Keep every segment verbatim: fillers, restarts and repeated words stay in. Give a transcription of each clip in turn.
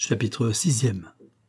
Chapitre sixième.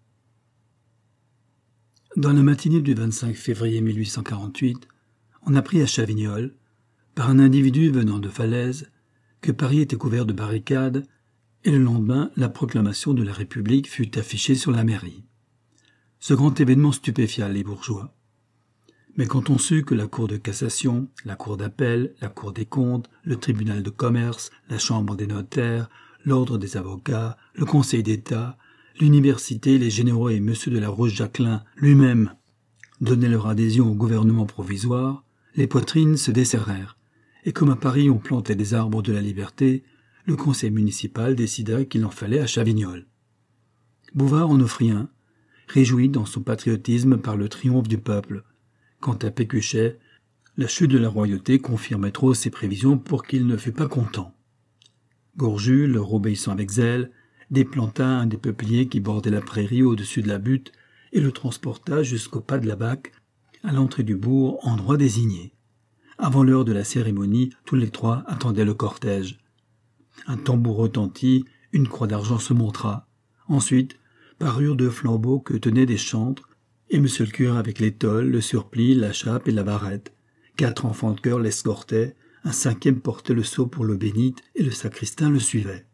Dans la matinée du vingt-cinq février mille huit cent quarante-huit, on apprit à Chavignoles, par un individu venant de Falaise, que Paris était couvert de barricades, et le lendemain, la proclamation de la République fut affichée sur la mairie. Ce grand événement stupéfia les bourgeois. Mais quand on sut que la Cour de cassation, la Cour d'appel, la Cour des comptes, le tribunal de commerce, la Chambre des notaires, l'Ordre des avocats, le Conseil d'État, l'université, les généraux et M. de la Roche-Jacquelin lui-même donnaient leur adhésion au gouvernement provisoire, les poitrines se desserrèrent, et comme à Paris on plantait des arbres de la liberté, le conseil municipal décida qu'il en fallait à Chavignoles. Bouvard en offrit un, réjoui dans son patriotisme par le triomphe du peuple. Quant à Pécuchet, la chute de la royauté confirmait trop ses prévisions pour qu'il ne fût pas content. Gorju, leur obéissant avec zèle, déplanta un des peupliers qui bordaient la prairie au-dessus de la butte et le transporta jusqu'au pas de la Bac, à l'entrée du bourg, endroit désigné. Avant l'heure de la cérémonie, tous les trois attendaient le cortège. Un tambour retentit, une croix d'argent se montra. Ensuite, parurent deux flambeaux que tenaient des chantres, et monsieur le curé avec l'étole, le surplis, la chape et la barrette. Quatre enfants de chœur l'escortaient, un cinquième portait le seau pour l'eau bénite, et le sacristain le suivait.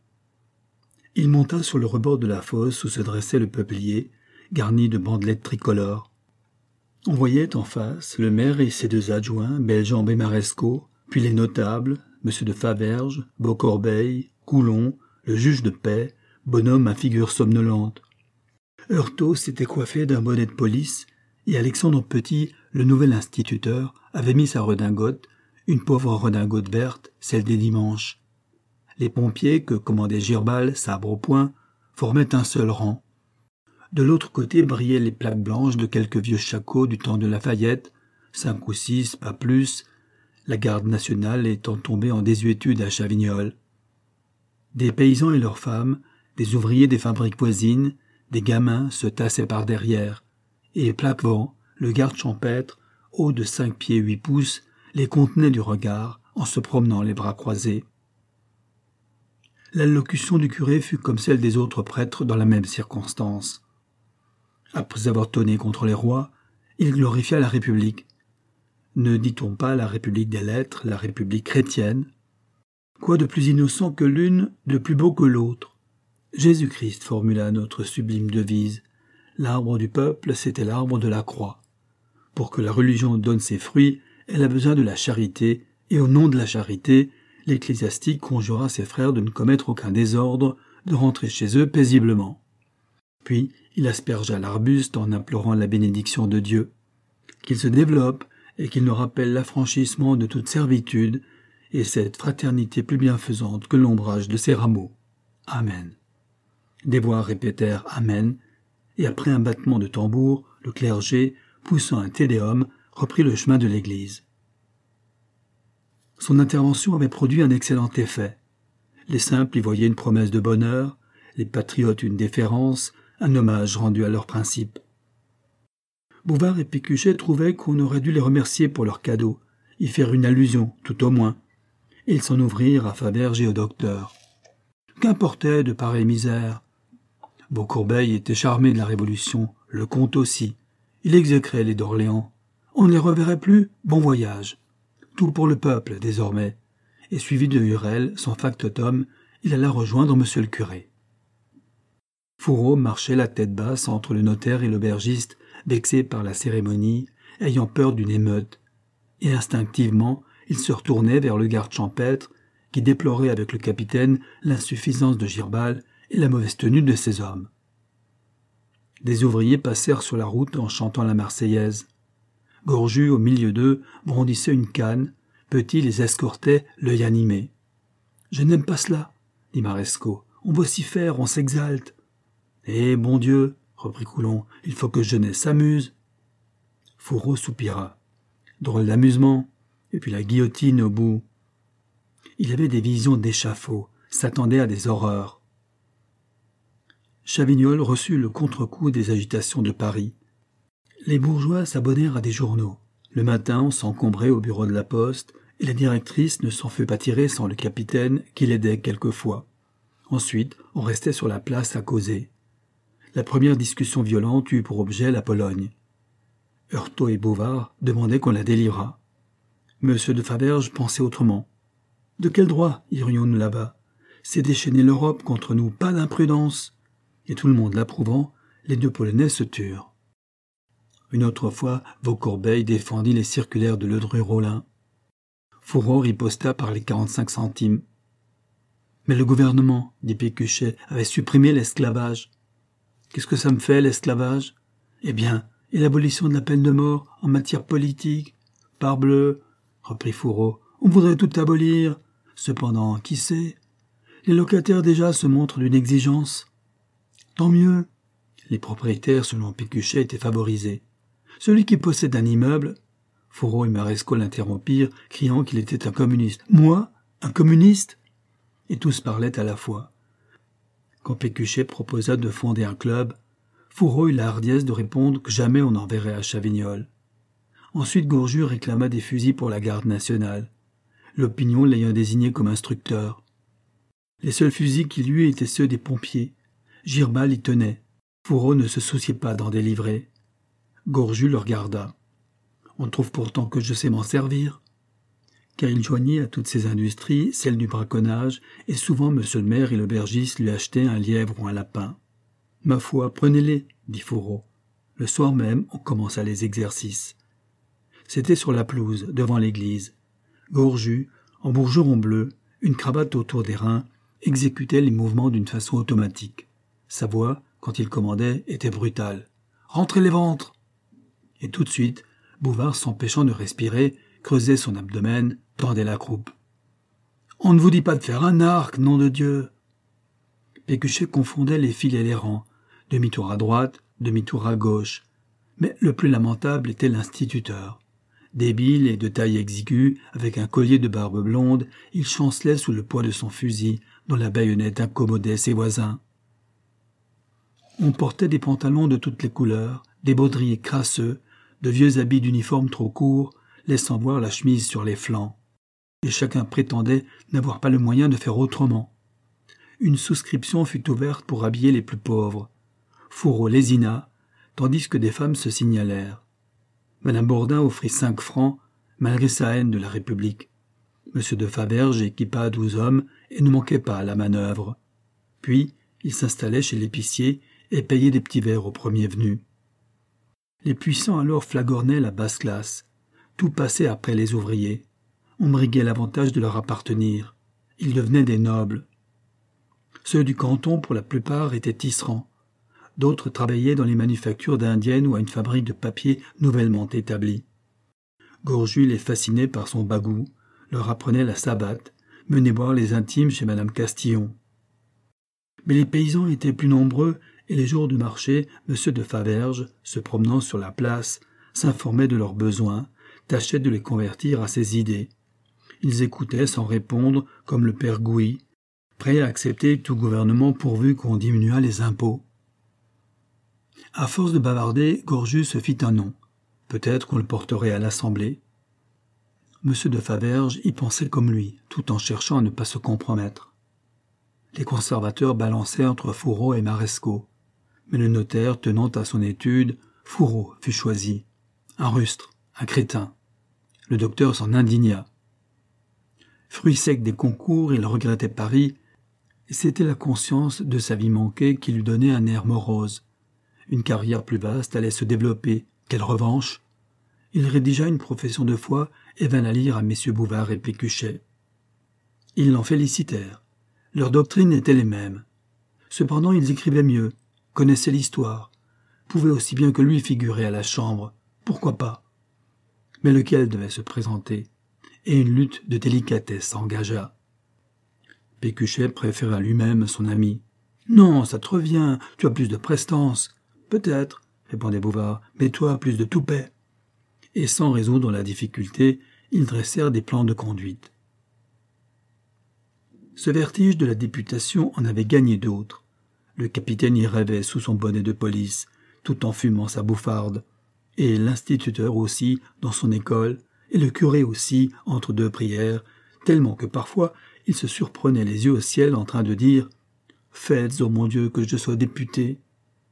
Il monta sur le rebord de la fosse où se dressait le peuplier, garni de bandelettes tricolores. On voyait en face le maire et ses deux adjoints, Bellembe et Marescot, puis les notables, M. de Faverges, Beaucorbeil, Coulon, le juge de paix, bonhomme à figure somnolente. Heurtaud s'était coiffé d'un bonnet de police, et Alexandre Petit, le nouvel instituteur, avait mis sa redingote, une pauvre redingote verte, celle des dimanches. Les pompiers, que commandait Girbal, sabre au poing, formaient un seul rang. De l'autre côté brillaient les plaques blanches de quelques vieux shakos du temps de Lafayette, cinq ou six, pas plus, la garde nationale étant tombée en désuétude à Chavignoles. Des paysans et leurs femmes, des ouvriers des fabriques voisines, des gamins se tassaient par derrière, et Plaquevent, le garde champêtre, haut de cinq pieds huit pouces, les contenait du regard en se promenant les bras croisés. L'allocution du curé fut comme celle des autres prêtres dans la même circonstance. Après avoir tonné contre les rois, il glorifia la République. Ne dit-on pas la République des lettres, la République chrétienne? Quoi de plus innocent que l'une, de plus beau que l'autre? Jésus-Christ formula notre sublime devise. L'arbre du peuple, c'était l'arbre de la croix. Pour que la religion donne ses fruits, elle a besoin de la charité, et au nom de la charité, l'ecclésiastique conjura ses frères de ne commettre aucun désordre, de rentrer chez eux paisiblement. Puis il aspergea l'arbuste en implorant la bénédiction de Dieu. Qu'il se développe et qu'il nous rappelle l'affranchissement de toute servitude et cette fraternité plus bienfaisante que l'ombrage de ses rameaux. Amen. Des voix répétèrent Amen, et après un battement de tambour, le clergé, poussant un tédéum, reprit le chemin de l'église. Son intervention avait produit un excellent effet. Les simples y voyaient une promesse de bonheur, les patriotes une déférence, un hommage rendu à leurs principes. Bouvard et Pécuchet trouvaient qu'on aurait dû les remercier pour leur cadeau, y faire une allusion, tout au moins, et ils s'en ouvrirent à Faverges et au docteur. Qu'importait de pareille misère? Beaucorbeil était charmé de la Révolution, le comte aussi. Il exécrait les d'Orléans. On ne les reverrait plus, bon voyage. Tout pour le peuple, désormais. Et suivi de Hurel, son factotum, il alla rejoindre monsieur le curé. Fourreau marchait la tête basse entre le notaire et l'aubergiste, vexé par la cérémonie, ayant peur d'une émeute. Et instinctivement, il se retournait vers le garde champêtre, qui déplorait avec le capitaine l'insuffisance de Girbal et la mauvaise tenue de ses hommes. Des ouvriers passèrent sur la route en chantant la Marseillaise. Gorju, au milieu d'eux, brandissait une canne. Petit les escortait, l'œil animé. « Je n'aime pas cela, » dit Marescot. « On vocifère, on s'exalte. »« Eh, bon Dieu, » reprit Coulon, « il faut que jeunesse s'amuse. » Fourreau soupira. Drôle d'amusement, et puis la guillotine au bout. Il avait des visions d'échafaud, s'attendait à des horreurs. Chavignoles reçut le contre-coup des agitations de Paris. Les bourgeois s'abonnèrent à des journaux. Le matin, on s'encombrait au bureau de la poste, et la directrice ne s'en fut pas tirer sans le capitaine qui l'aidait quelquefois. Ensuite, on restait sur la place à causer. La première discussion violente eut pour objet la Pologne. Heurtault et Bouvard demandaient qu'on la délivrât. Monsieur de Faverges pensait autrement. De quel droit irions-nous là-bas? C'est déchaîner l'Europe contre nous, pas d'imprudence. Et tout le monde l'approuvant, les deux Polonais se turent. Une autre fois, Vaucorbeil défendit les circulaires de Ledru-Rollin. Fourreau riposta par les quarante-cinq centimes. Mais le gouvernement, dit Pécuchet, avait supprimé l'esclavage. Qu'est-ce que ça me fait, l'esclavage? Eh bien, et l'abolition de la peine de mort en matière politique? Parbleu, reprit Fourreau, on voudrait tout abolir. Cependant, qui sait? Les locataires déjà se montrent d'une exigence. Tant mieux. Les propriétaires, selon Pécuchet, étaient favorisés. Celui qui possède un immeuble... Fourreau et Marescot l'interrompirent, criant qu'il était un communiste. Moi? Un communiste? Et tous parlaient à la fois. Quand Pécuchet proposa de fonder un club, Fourreau eut la hardiesse de répondre que jamais on n'enverrait à Chavignols. Ensuite Gourjus réclama des fusils pour la garde nationale, l'opinion l'ayant désigné comme instructeur. Les seuls fusils qu'il eût étaient ceux des pompiers. Girbal y tenait. Fourreau ne se souciait pas d'en délivrer. Gourjus le regarda. On trouve pourtant que je sais m'en servir. Car il joignit à toutes ces industries celle du braconnage, et souvent monsieur le maire et l'aubergiste lui achetaient un lièvre ou un lapin. « Ma foi, prenez-les, dit Fourreau. Le soir même, on commença les exercices. C'était sur la pelouse, devant l'église. Gourjus, en bourgeron bleu, une cravate autour des reins, exécutait les mouvements d'une façon automatique. Sa voix, quand il commandait, était brutale. « Rentrez les ventres !» Et tout de suite, Bouvard, s'empêchant de respirer, creusait son abdomen, tendait la croupe. « On ne vous dit pas de faire un arc, nom de Dieu !» Pécuchet confondait les fils et les rangs, demi-tour à droite, demi-tour à gauche. Mais le plus lamentable était l'instituteur. Débile et de taille exiguë, avec un collier de barbe blonde, il chancelait sous le poids de son fusil, dont la baïonnette incommodait ses voisins. On portait des pantalons de toutes les couleurs, des baudriers crasseux, de vieux habits d'uniforme trop courts, laissant voir la chemise sur les flancs. Et chacun prétendait n'avoir pas le moyen de faire autrement. Une souscription fut ouverte pour habiller les plus pauvres. Fourreau lésina, tandis que des femmes se signalèrent. Madame Bourdin offrit cinq francs, malgré sa haine de la République. Monsieur de Faverges équipa douze hommes et ne manquait pas à la manœuvre. Puis, il s'installait chez l'épicier et payait des petits verres aux premiers venus. Les puissants alors flagornaient la basse classe. Tout passait après les ouvriers. On briguait l'avantage de leur appartenir. Ils devenaient des nobles. Ceux du canton, pour la plupart, étaient tisserands. D'autres travaillaient dans les manufactures d'indiennes ou à une fabrique de papier nouvellement établie. Gourjus les fascinait par son bagout, leur apprenait la sabate, menait boire les intimes chez madame Castillon. Mais les paysans étaient plus nombreux et les jours du marché, monsieur de Faverges, se promenant sur la place, s'informait de leurs besoins, tâchait de les convertir à ses idées. Ils écoutaient sans répondre, comme le père Gouy, prêts à accepter tout gouvernement pourvu qu'on diminuât les impôts. À force de bavarder, Gourjus se fit un nom. Peut-être qu'on le porterait à l'Assemblée. Monsieur de Faverges y pensait comme lui, tout en cherchant à ne pas se compromettre. Les conservateurs balançaient entre Fourreau et Marescot. Mais le notaire, tenant à son étude, Fourreau fut choisi. Un rustre, un crétin. Le docteur s'en indigna. Fruit sec des concours, il regrettait Paris, et c'était la conscience de sa vie manquée qui lui donnait un air morose. Une carrière plus vaste allait se développer. Quelle revanche! Il rédigea une profession de foi et vint la lire à messieurs Bouvard et Pécuchet. Ils l'en félicitèrent. Leurs doctrines étaient les mêmes. Cependant, ils écrivaient mieux, connaissaient l'histoire, pouvaient aussi bien que lui figurer à la Chambre. Pourquoi pas? Mais lequel devait se présenter? Et une lutte de délicatesse s'engagea. Pécuchet préféra lui-même son ami. « Non, ça te revient, tu as plus de prestance. »« Peut-être, » répondait Bouvard, « mais toi, plus de toupet. » Et sans résoudre la difficulté, ils dressèrent des plans de conduite. Ce vertige de la députation en avait gagné d'autres. Le capitaine y rêvait sous son bonnet de police, tout en fumant sa bouffarde, et l'instituteur aussi, dans son école, et le curé aussi, entre deux prières, tellement que parfois il se surprenait les yeux au ciel en train de dire « faites, ô mon Dieu, que je sois député. »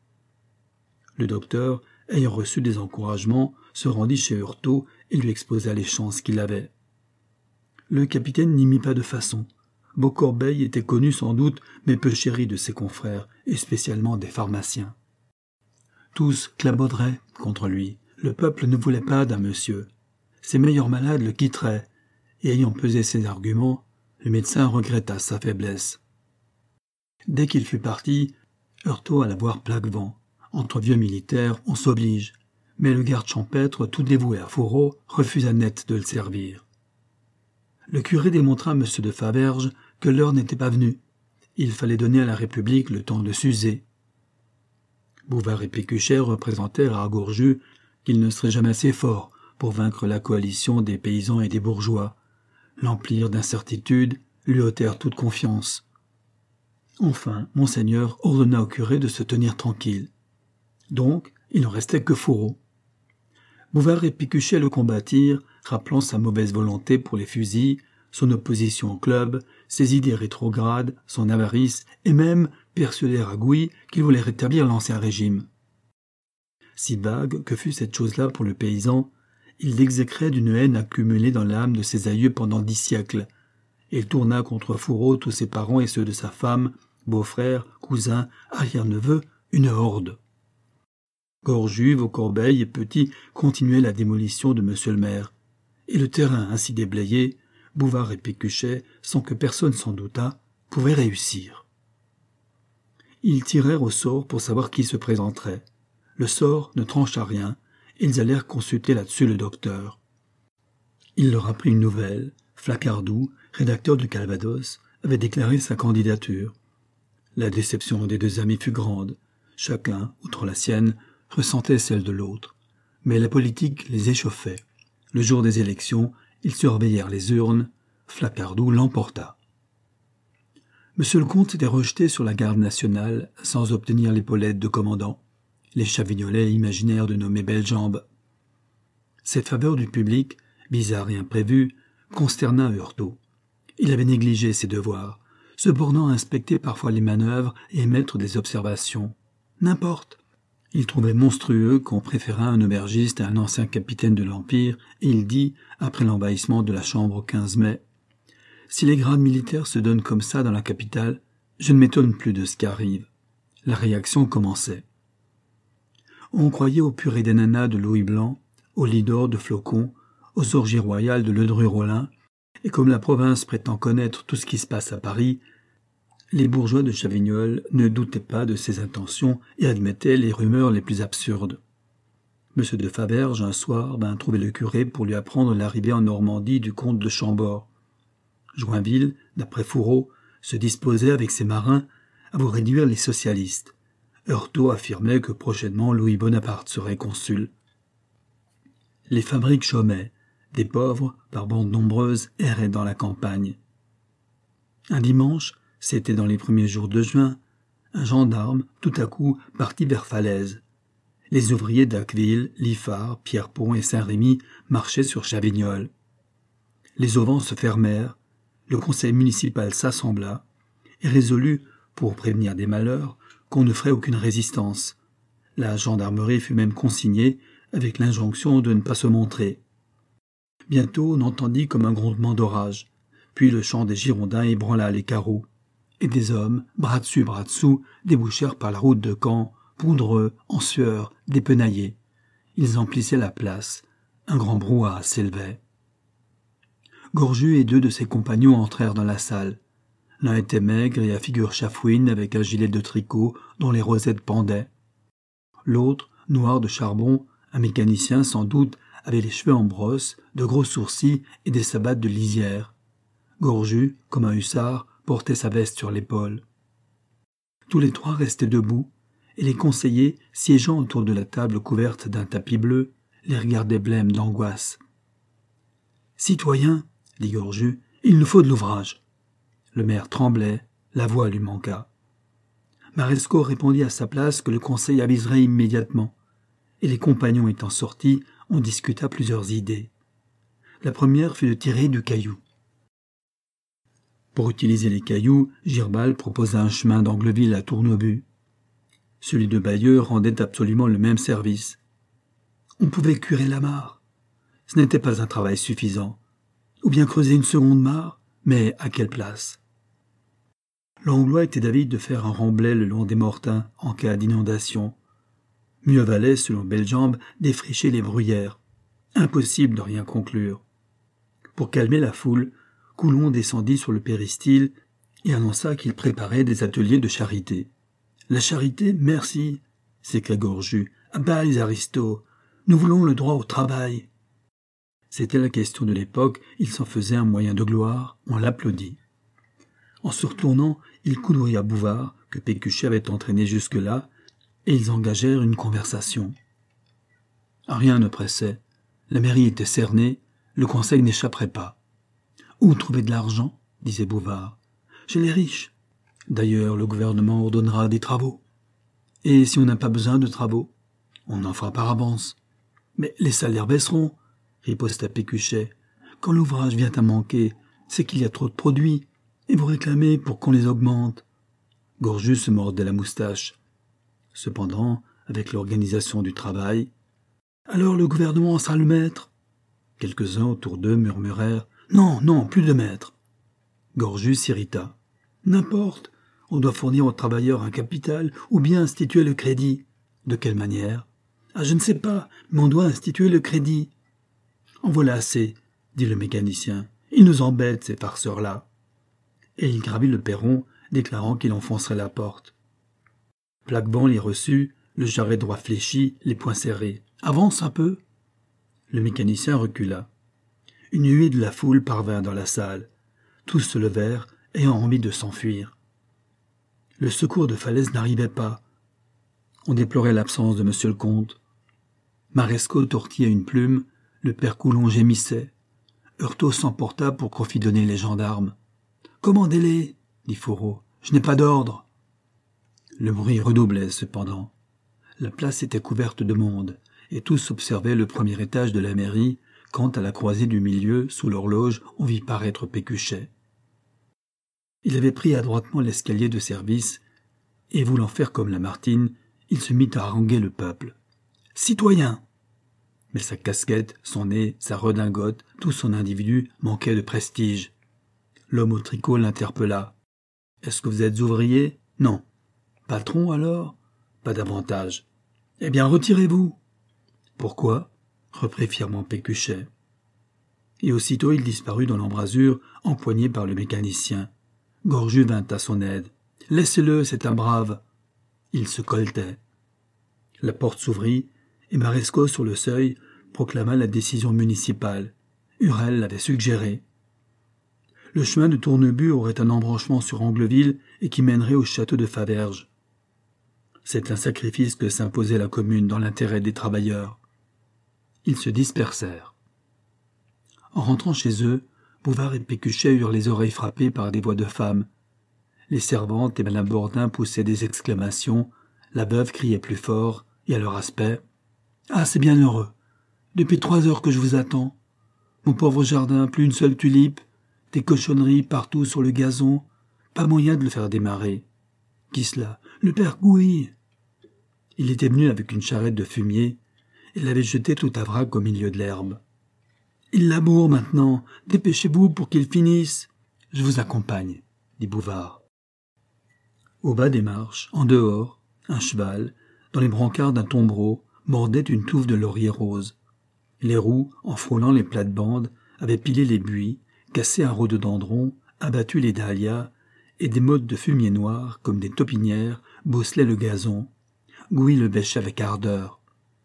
Le docteur, ayant reçu des encouragements, se rendit chez Heurtault et lui exposa les chances qu'il avait. Le capitaine n'y mit pas de façon. Beaucorbeil était connu sans doute, mais peu chéri de ses confrères, et spécialement des pharmaciens. Tous clabauderaient contre lui. Le peuple ne voulait pas d'un monsieur. Ses meilleurs malades le quitteraient, et ayant pesé ses arguments, le médecin regretta sa faiblesse. Dès qu'il fut parti, Heurtault alla voir Plaquevent. Entre vieux militaires, on s'oblige, mais le garde champêtre, tout dévoué à Fourreau, refusa net de le servir. Le curé démontra à M. de Faverges que l'heure n'était pas venue. Il fallait donner à la République le temps de s'user. Bouvard et Pécuchet représentèrent à Gourjus qu'il ne serait jamais assez fort pour vaincre la coalition des paysans et des bourgeois, l'emplirent d'incertitude, lui ôtèrent toute confiance. Enfin, Monseigneur ordonna au curé de se tenir tranquille. Donc, il ne restait que Fourreau. Bouvard et Pécuchet le combattirent, rappelant sa mauvaise volonté pour les fusils, son opposition au club, ses idées rétrogrades, son avarice, et même persuadèrent à Gouy qu'il voulait rétablir l'ancien régime. Si vague que fût cette chose-là pour le paysan, il l'exécrait d'une haine accumulée dans l'âme de ses aïeux pendant dix siècles. Il tourna contre Fourreau tous ses parents et ceux de sa femme, beaux-frères, cousins, arrière-neveux, une horde. Gorjus, Beaucorbeil et Petit continuaient la démolition de monsieur le maire. Et le terrain ainsi déblayé, Bouvard et Pécuchet, sans que personne s'en doutât, pouvaient réussir. Ils tirèrent au sort pour savoir qui se présenterait. Le sort ne trancha rien, et ils allèrent consulter là-dessus le docteur. Il leur apprit une nouvelle. Flacardou, rédacteur du Calvados, avait déclaré sa candidature. La déception des deux amis fut grande. Chacun, outre la sienne, ressentait celle de l'autre. Mais la politique les échauffait. Le jour des élections, ils surveillèrent les urnes. Flacardou l'emporta. Monsieur le comte s'était rejeté sur la garde nationale sans obtenir l'épaulette de commandant. Les Chavignolais imaginèrent de nommer Bellembe. Cette faveur du public, bizarre et imprévue, consterna Heurtault. Il avait négligé ses devoirs, se bornant à inspecter parfois les manœuvres et émettre des observations. N'importe. Il trouvait monstrueux qu'on préférât un aubergiste à un ancien capitaine de l'Empire, et il dit, après l'envahissement de la Chambre au quinze mai, « Si les grades militaires se donnent comme ça dans la capitale, je ne m'étonne plus de ce qui arrive. » La réaction commençait. On croyait aux purées d'ananas de Louis Blanc, aux lits d'or de Flocon, aux orgies royales de Ledru-Rollin, et comme la province prétend connaître tout ce qui se passe à Paris, les bourgeois de Chavignols ne doutaient pas de ses intentions et admettaient les rumeurs les plus absurdes. Monsieur de Faverges, un soir, vint trouver le curé pour lui apprendre l'arrivée en Normandie du comte de Chambord. Joinville, d'après Fourreau, se disposait avec ses marins à vous réduire les socialistes. Heurtault affirmait que prochainement Louis Bonaparte serait consul. Les fabriques chômaient. Des pauvres, par bandes nombreuses, erraient dans la campagne. Un dimanche, c'était dans les premiers jours de juin, un gendarme, tout à coup, partit vers Falaise. Les ouvriers d'Acqueville, Liffard, Pierrepont et Saint-Rémy marchaient sur Chavignols. Les auvents se fermèrent, le conseil municipal s'assembla et résolut, pour prévenir des malheurs, qu'on ne ferait aucune résistance. La gendarmerie fut même consignée avec l'injonction de ne pas se montrer. Bientôt on entendit comme un grondement d'orage, puis le chant des Girondins ébranla les carreaux, et des hommes, bras dessus bras dessous, débouchèrent par la route de Caen, poudreux, en sueur, dépenaillés. Ils emplissaient la place, un grand brouhaha s'élevait. Gorjus et deux de ses compagnons entrèrent dans la salle. L'un était maigre et à figure chafouine avec un gilet de tricot dont les rosettes pendaient. L'autre, noir de charbon, un mécanicien sans doute, avait les cheveux en brosse, de gros sourcils et des sabbats de lisière. Gorjus, comme un hussard, portait sa veste sur l'épaule. Tous les trois restaient debout, et les conseillers, siégeant autour de la table couverte d'un tapis bleu, les regardaient blêmes d'angoisse. « Citoyens, dit Gorjus, il nous faut de l'ouvrage. » Le maire tremblait, la voix lui manqua. Marescot répondit à sa place que le conseil aviserait immédiatement, et les compagnons étant sortis, on discuta plusieurs idées. La première fut de tirer du caillou. Pour utiliser les cailloux, Girbal proposa un chemin d'Angleville à Tournebut. Celui de Bayeux rendait absolument le même service. On pouvait curer la mare. Ce n'était pas un travail suffisant. Ou bien creuser une seconde mare, mais à quelle place? Langlois était d'avis de faire un remblai le long des Mortins en cas d'inondation. Mieux valait, selon Bellemare, défricher les bruyères. Impossible de rien conclure. Pour calmer la foule, Coulon descendit sur le péristyle et annonça qu'il préparait des ateliers de charité. « La charité, merci !» s'écria Gorju. « À bas les aristos! Nous voulons le droit au travail !» C'était la question de l'époque, il s'en faisait un moyen de gloire, on l'applaudit. En se retournant, il coudrit à Bouvard, que Pécuchet avait entraîné jusque-là, et ils engagèrent une conversation. Rien ne pressait. La mairie était cernée, le conseil n'échapperait pas. « Où trouver de l'argent ?» disait Bouvard. « Chez les riches. D'ailleurs, le gouvernement ordonnera des travaux. Et si on n'a pas besoin de travaux, on en fera par avance. Mais les salaires baisseront, riposta Pécuchet. Quand l'ouvrage vient à manquer, c'est qu'il y a trop de produits, et vous réclamez pour qu'on les augmente. » Gorju se mordait la moustache. Cependant, avec l'organisation du travail, « Alors le gouvernement sera le maître ?» Quelques-uns autour d'eux murmurèrent « Non, non, plus de maître !» Gorju s'irrita. « N'importe, on doit fournir aux travailleurs un capital ou bien instituer le crédit. De quelle manière ? Ah, je ne sais pas, mais on doit instituer le crédit. »« En voilà assez, » dit le mécanicien. « Ils nous embêtent, ces farceurs-là. » Et il gravit le perron, déclarant qu'il enfoncerait la porte. Plaqueband les reçut, le jarret droit fléchi, les poings serrés. « Avance un peu !» Le mécanicien recula. Une huée de la foule parvint dans la salle. Tous se levèrent, ayant envie de s'enfuir. Le secours de Falaise n'arrivait pas. On déplorait l'absence de monsieur le comte. Marescot tortillait une plume, le père Coulon gémissait. Heurtaud s'emporta pour confidonner les gendarmes. « Commandez-les !» dit Fourreau. « Je n'ai pas d'ordre. » Le bruit redoublait cependant. La place était couverte de monde, et tous observaient le premier étage de la mairie, quand à la croisée du milieu, sous l'horloge, on vit paraître Pécuchet. Il avait pris adroitement l'escalier de service, et voulant faire comme Lamartine, il se mit à haranguer le peuple. « Citoyens !» Mais sa casquette, son nez, sa redingote, tout son individu manquait de prestige. L'homme au tricot l'interpella. « Est-ce que vous êtes ouvrier ? Non. Patron alors ? Pas davantage. Eh bien, retirez-vous. » Pourquoi ? Reprit fièrement Pécuchet. Et aussitôt il disparut dans l'embrasure, empoigné par le mécanicien. Gorju vint à son aide. « Laissez-le, c'est un brave. » Il se colletait. La porte s'ouvrit, et Marescot, sur le seuil, proclama la décision municipale. Hurel l'avait suggéré. Le chemin de Tournebut aurait un embranchement sur Angleville et qui mènerait au château de Faverges. C'est un sacrifice que s'imposait la commune dans l'intérêt des travailleurs. Ils se dispersèrent. En rentrant chez eux, Bouvard et Pécuchet eurent les oreilles frappées par des voix de femmes. Les servantes et madame Bordin poussaient des exclamations, la veuve criait plus fort, et à leur aspect « Ah, c'est bien heureux. Depuis trois heures que je vous attends. Mon pauvre jardin, plus une seule tulipe, des cochonneries partout sur le gazon, pas moyen de le faire démarrer. Qui cela ? Le père Gouy. » Il était venu avec une charrette de fumier et l'avait jeté tout à vrac au milieu de l'herbe. « Il laboure maintenant. Dépêchez-vous pour qu'il finisse. »« Je vous accompagne, » dit Bouvard. Au bas des marches, en dehors, un cheval, dans les brancards d'un tombereau, mordait une touffe de laurier rose. Les roues, en frôlant les plates-bandes, avaient pilé les buis, cassé un rhododendron, abattu les dahlias, et des mottes de fumier noir, comme des taupinières, bosselaient le gazon. Gouy le bêchait avec ardeur.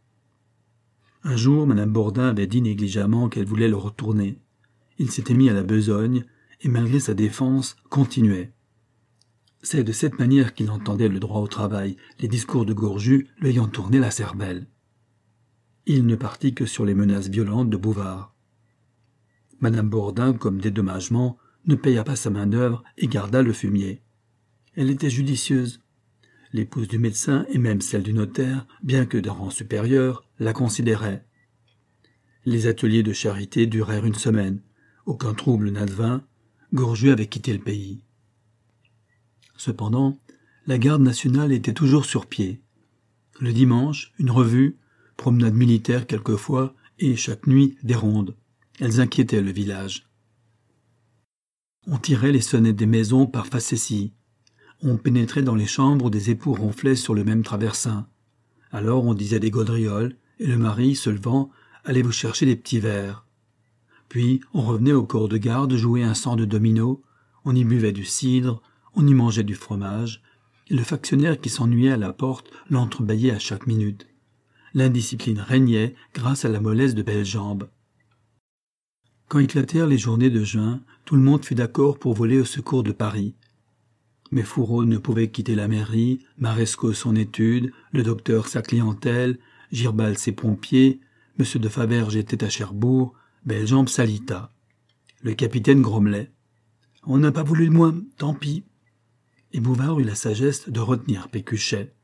Un jour, madame Bordin avait dit négligemment qu'elle voulait le retourner. Il s'était mis à la besogne, et malgré sa défense, continuait. C'est de cette manière qu'il entendait le droit au travail, les discours de Gorju lui ayant tourné la cervelle. Il ne partit que sur les menaces violentes de Bouvard. Madame Bordin, comme dédommagement, ne paya pas sa main-d'œuvre et garda le fumier. Elle était judicieuse. L'épouse du médecin et même celle du notaire, bien que d'un rang supérieur, la considéraient. Les ateliers de charité durèrent une semaine. Aucun trouble n'advint. Gorju avait quitté le pays. Cependant, la garde nationale était toujours sur pied. Le dimanche, une revue, promenade militaire quelquefois, et chaque nuit, des rondes. Elles inquiétaient le village. On tirait les sonnettes des maisons par facéties. On pénétrait dans les chambres où des époux ronflaient sur le même traversin. Alors on disait des gaudrioles, et le mari, se levant, allait vous chercher des petits verres. Puis on revenait au corps de garde jouer un sang de domino, on y buvait du cidre, on y mangeait du fromage, et le factionnaire qui s'ennuyait à la porte l'entrebâillait à chaque minute. L'indiscipline régnait grâce à la mollesse de belles jambes. Quand éclatèrent les journées de juin, tout le monde fut d'accord pour voler au secours de Paris. Mais Fourreau ne pouvait quitter la mairie, Marescot son étude, le docteur sa clientèle, Girbal ses pompiers, M. de Faverges était à Cherbourg, Bellembe s'alita. Le capitaine grommelait. « On n'a pas voulu de moi, tant pis. » Et Bouvard eut la sagesse de retenir Pécuchet.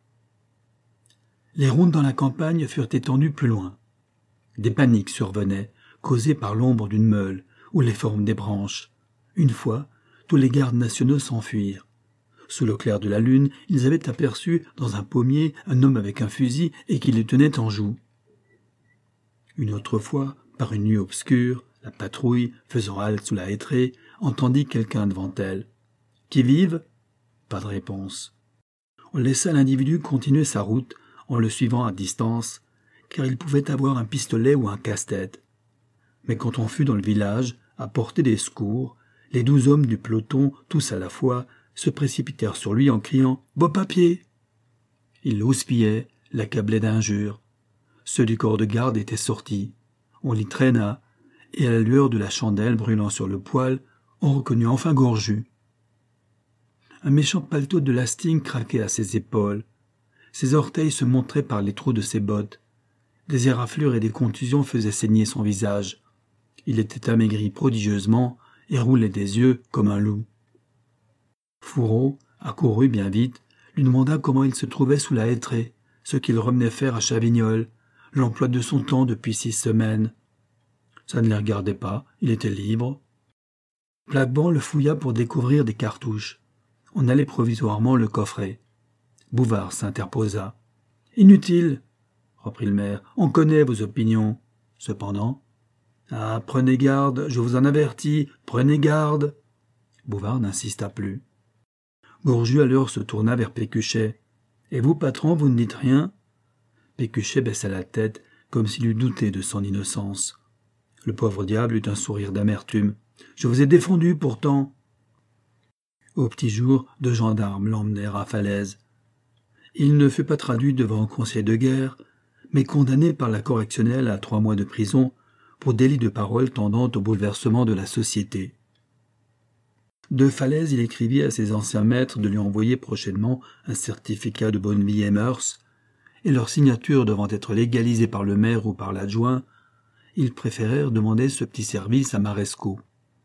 Les rondes dans la campagne furent étendues plus loin. Des paniques survenaient, causées par l'ombre d'une meule ou les formes des branches. Une fois, tous les gardes nationaux s'enfuirent. Sous le clair de la lune, ils avaient aperçu dans un pommier un homme avec un fusil et qui le tenait en joue. Une autre fois, par une nuit obscure, la patrouille, faisant halte sous la hêtraie, entendit quelqu'un devant elle. « Qui vive ?» Pas de réponse. On laissa l'individu continuer sa route en le suivant à distance, car il pouvait avoir un pistolet ou un casse-tête. Mais quand on fut dans le village, à portée des secours, les douze hommes du peloton, tous à la fois, se précipitèrent sur lui en criant « Beau papier !» Ils l'houspillaient, l'accablaient d'injures. Ceux du corps de garde étaient sortis. On l'y traîna, et à la lueur de la chandelle brûlant sur le poêle, on reconnut enfin Gorju. Un méchant paletot de lasting craquait à ses épaules. Ses orteils se montraient par les trous de ses bottes. Des éraflures et des contusions faisaient saigner son visage. Il était amaigri prodigieusement et roulait des yeux comme un loup. Fourreau, accourut bien vite, lui demanda comment il se trouvait sous la hêtraie, ce qu'il revenait faire à Chavignoles, l'emploi de son temps depuis six semaines. Ça ne les regardait pas, il était libre. Plaqueband le fouilla pour découvrir des cartouches. On allait provisoirement le coffrer. Bouvard s'interposa. « Inutile, » reprit le maire, « on connaît vos opinions. Cependant... »« Ah, prenez garde, je vous en avertis, prenez garde !» Bouvard n'insista plus. Gorju alors se tourna vers Pécuchet. « Et vous, patron, vous ne dites rien ?» Pécuchet baissa la tête, comme s'il eût douté de son innocence. Le pauvre diable eut un sourire d'amertume. « Je vous ai défendu, pourtant !» Au petit jour, deux gendarmes l'emmenèrent à Falaise. Il ne fut pas traduit devant un conseil de guerre, mais condamné par la correctionnelle à trois mois de prison pour délit de parole tendant au bouleversement de la société. De Falaise, il écrivit à ses anciens maîtres de lui envoyer prochainement un certificat de bonne vie et mœurs, et leur signature devant être légalisée par le maire ou par l'adjoint, ils préférèrent demander ce petit service à Marescot.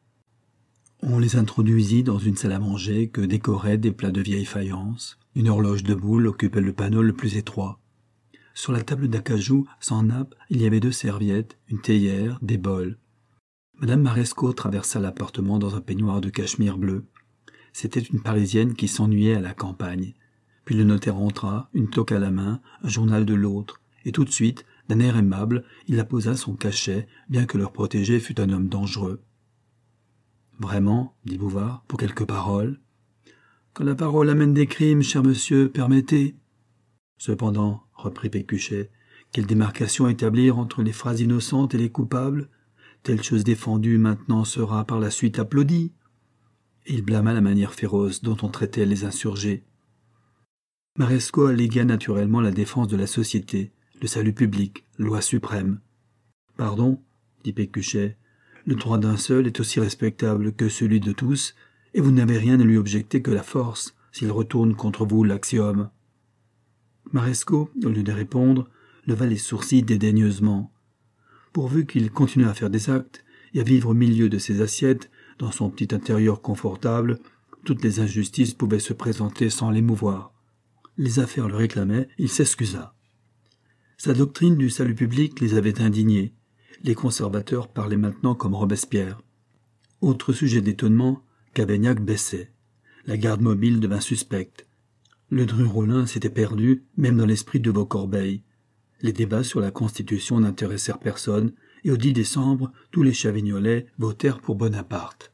On les introduisit dans une salle à manger que décoraient des plats de vieille faïence. Une horloge de boule occupait le panneau le plus étroit. Sur la table d'acajou, sans nappe, il y avait deux serviettes, une théière, des bols. Madame Marescot traversa l'appartement dans un peignoir de cachemire bleu. C'était une Parisienne qui s'ennuyait à la campagne. Puis le notaire entra, une toque à la main, un journal de l'autre, et tout de suite, d'un air aimable, il apposa son cachet, bien que leur protégé fût un homme dangereux. « Vraiment, dit Bouvard, pour quelques paroles. »« Quand la parole amène des crimes, cher monsieur, permettez. » Cependant, reprit Pécuchet, quelle démarcation établir entre les phrases innocentes et les coupables? Telle chose défendue maintenant sera par la suite applaudie. Et il blâma la manière féroce dont on traitait les insurgés. Marescot allégua naturellement la défense de la société, le salut public, loi suprême. « Pardon, dit Pécuchet, le droit d'un seul est aussi respectable que celui de tous, et vous n'avez rien à lui objecter que la force, s'il retourne contre vous l'axiome. » Marescot, au lieu de répondre, leva les sourcils dédaigneusement. Pourvu qu'il continuât à faire des actes et à vivre au milieu de ses assiettes, dans son petit intérieur confortable, toutes les injustices pouvaient se présenter sans l'émouvoir. Les affaires le réclamaient, il s'excusa. Sa doctrine du salut public les avait indignés. Les conservateurs parlaient maintenant comme Robespierre. Autre sujet d'étonnement, Cavaignac baissait. La garde mobile devint suspecte. Le dru Rollin s'était perdu, même dans l'esprit de Vaucorbeil. Les débats sur la Constitution n'intéressèrent personne, et au dix décembre, tous les Chavignolais votèrent pour Bonaparte.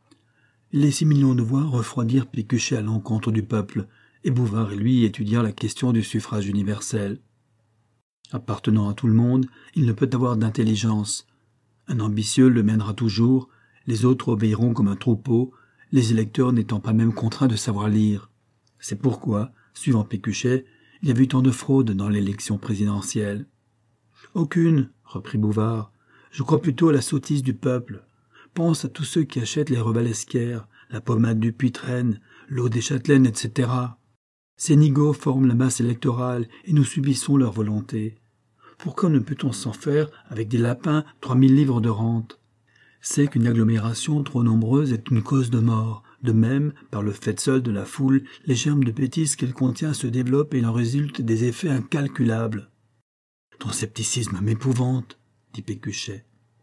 Les six millions de voix refroidirent Pécuchet à l'encontre du peuple, et Bouvard et lui étudièrent la question du suffrage universel. Appartenant à tout le monde, il ne peut avoir d'intelligence. Un ambitieux le mènera toujours, les autres obéiront comme un troupeau, les électeurs n'étant pas même contraints de savoir lire. C'est pourquoi, suivant Pécuchet, il y a eu tant de fraude dans l'élection présidentielle. « Aucune, » reprit Bouvard. « Je crois plutôt à la sottise du peuple. Pense à tous ceux qui achètent les Revalesquières, la pommade du Puytraine, l'eau des Châtelaines, et cetera. Ces nigauds forment la masse électorale et nous subissons leur volonté. Pourquoi ne peut-on s'en faire avec des lapins, trois mille livres de rente? C'est qu'une agglomération trop nombreuse est une cause de mort. De même, par le fait seul de la foule, les germes de bêtises qu'elle contient se développent et il en résulte des effets incalculables. »« Ton scepticisme m'épouvante, » dit Pécuchet.